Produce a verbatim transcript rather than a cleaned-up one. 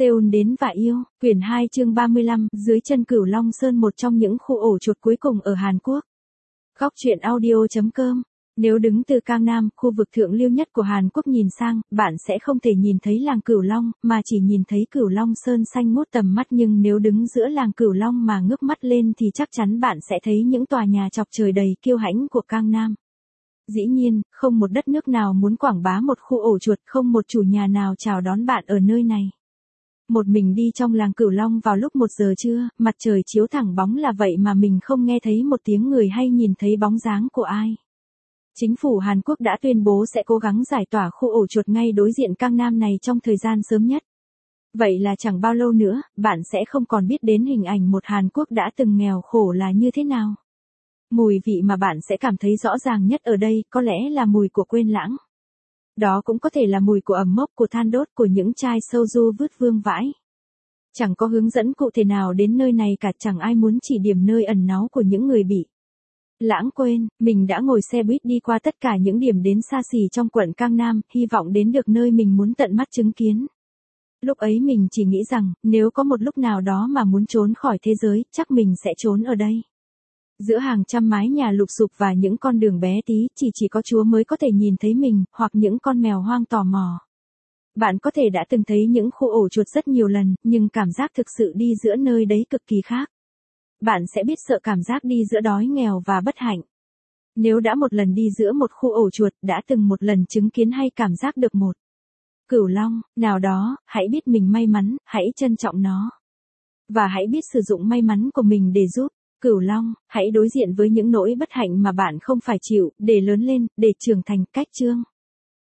Seoul đến và yêu, quyển hai chương ba mươi lăm, dưới chân Cửu Long Sơn, một trong những khu ổ chuột cuối cùng ở Hàn Quốc. Góc truyện audio chấm com. Nếu đứng từ Gangnam, khu vực thượng lưu nhất của Hàn Quốc nhìn sang, bạn sẽ không thể nhìn thấy làng Cửu Long, mà chỉ nhìn thấy Cửu Long Sơn xanh ngút tầm mắt, nhưng nếu đứng giữa làng Cửu Long mà ngước mắt lên thì chắc chắn bạn sẽ thấy những tòa nhà chọc trời đầy kiêu hãnh của Gangnam. Dĩ nhiên, không một đất nước nào muốn quảng bá một khu ổ chuột, không một chủ nhà nào chào đón bạn ở nơi này. Một mình đi trong làng Cửu Long vào lúc một giờ trưa, mặt trời chiếu thẳng bóng là vậy mà mình không nghe thấy một tiếng người hay nhìn thấy bóng dáng của ai. Chính phủ Hàn Quốc đã tuyên bố sẽ cố gắng giải tỏa khu ổ chuột ngay đối diện Gangnam này trong thời gian sớm nhất. Vậy là chẳng bao lâu nữa, bạn sẽ không còn biết đến hình ảnh một Hàn Quốc đã từng nghèo khổ là như thế nào. Mùi vị mà bạn sẽ cảm thấy rõ ràng nhất ở đây có lẽ là mùi của quên lãng. Đó cũng có thể là mùi của ẩm mốc, của than đốt, của những chai soju vứt vương vãi. Chẳng có hướng dẫn cụ thể nào đến nơi này cả, chẳng ai muốn chỉ điểm nơi ẩn náu của những người bị lãng quên. Mình đã ngồi xe buýt đi qua tất cả những điểm đến xa xỉ trong quận Gangnam, hy vọng đến được nơi mình muốn tận mắt chứng kiến. Lúc ấy mình chỉ nghĩ rằng, nếu có một lúc nào đó mà muốn trốn khỏi thế giới, chắc mình sẽ trốn ở đây. Giữa hàng trăm mái nhà lụp xụp và những con đường bé tí, chỉ chỉ có Chúa mới có thể nhìn thấy mình, hoặc những con mèo hoang tò mò. Bạn có thể đã từng thấy những khu ổ chuột rất nhiều lần, nhưng cảm giác thực sự đi giữa nơi đấy cực kỳ khác. Bạn sẽ biết sợ cảm giác đi giữa đói nghèo và bất hạnh. Nếu đã một lần đi giữa một khu ổ chuột, đã từng một lần chứng kiến hay cảm giác được một Cửu Long nào đó, hãy biết mình may mắn, hãy trân trọng nó. Và hãy biết sử dụng may mắn của mình để giúp Cửu Long, hãy đối diện với những nỗi bất hạnh mà bạn không phải chịu, để lớn lên, để trưởng thành. Cách chương